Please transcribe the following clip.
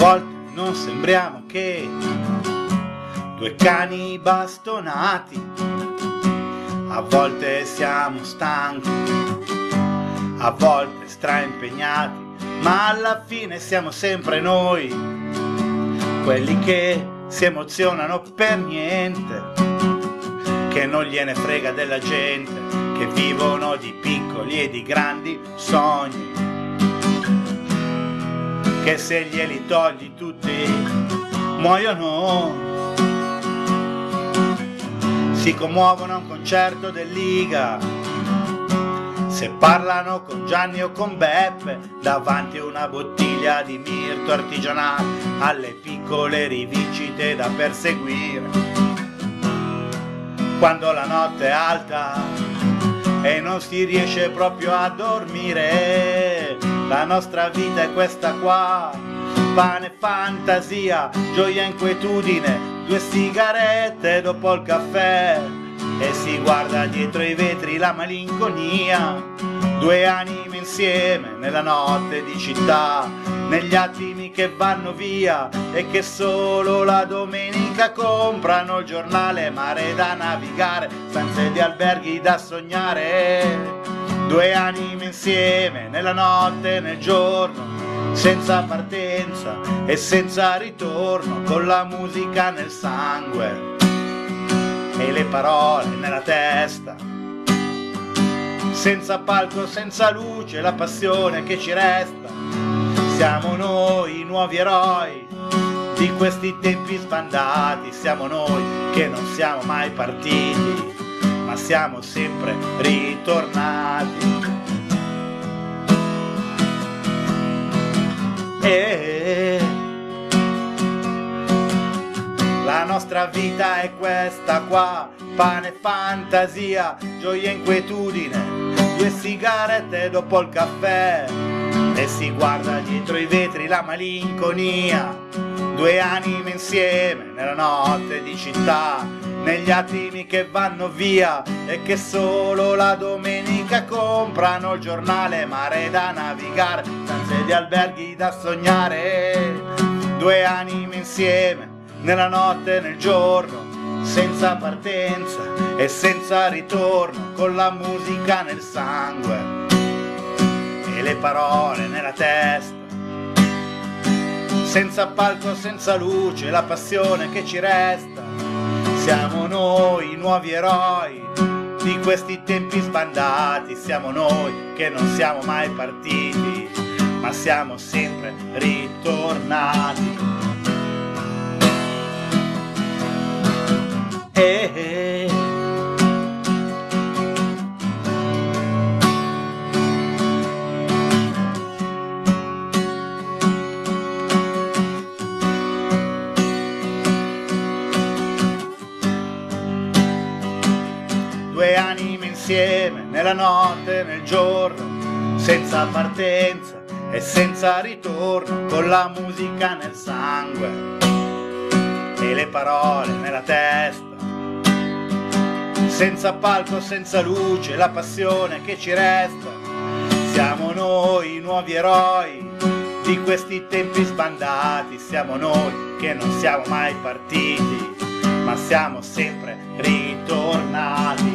volte non sembriamo che due cani bastonati. A volte siamo stanchi, a volte straimpegnati, ma alla fine siamo sempre noi, quelli che si emozionano per niente, che non gliene frega della gente, che vivono di piccoli e di grandi sogni, che se glieli togli tutti muoiono. Si commuovono a un concerto del Liga, se parlano con Gianni o con Beppe davanti a una bottiglia di mirto artigianale, alle piccole rivincite da perseguire. Quando la notte è alta e non si riesce proprio a dormire, la nostra vita è questa qua: pane, fantasia, gioia, inquietudine, 2 sigarette dopo il caffè, e si guarda dietro i vetri la malinconia, 2 anime insieme nella notte di città, negli attimi che vanno via e che solo la domenica comprano il giornale, mare da navigare, stanze di alberghi da sognare. 2 anime insieme nella notte e nel giorno, senza partenza e senza ritorno, con la musica nel sangue e le parole nella testa, senza palco, senza luce, la passione che ci resta. Siamo noi i nuovi eroi di questi tempi sbandati, siamo noi che non siamo mai partiti, ma siamo sempre ritornati. La nostra vita è questa qua: pane, fantasia, gioia, inquietudine, 2 sigarette dopo il caffè, e si guarda dietro i vetri la malinconia, 2 anime insieme nella notte di città, negli attimi che vanno via e che solo la domenica comprano il giornale, mare da navigare, stanze di alberghi da sognare. 2 anime insieme nella notte e nel giorno, senza partenza e senza ritorno, con la musica nel sangue e le parole nella testa, senza palco, senza luce, la passione che ci resta. Siamo noi i nuovi eroi di questi tempi sbandati, siamo noi che non siamo mai partiti, ma siamo sempre ritornati. 2 anime insieme nella notte e nel giorno, senza partenza e senza ritorno, con la musica nel sangue e le parole nella testa, senza palco, senza luce, la passione che ci resta. Siamo noi i nuovi eroi di questi tempi sbandati, siamo noi che non siamo mai partiti, ma siamo sempre ritornati.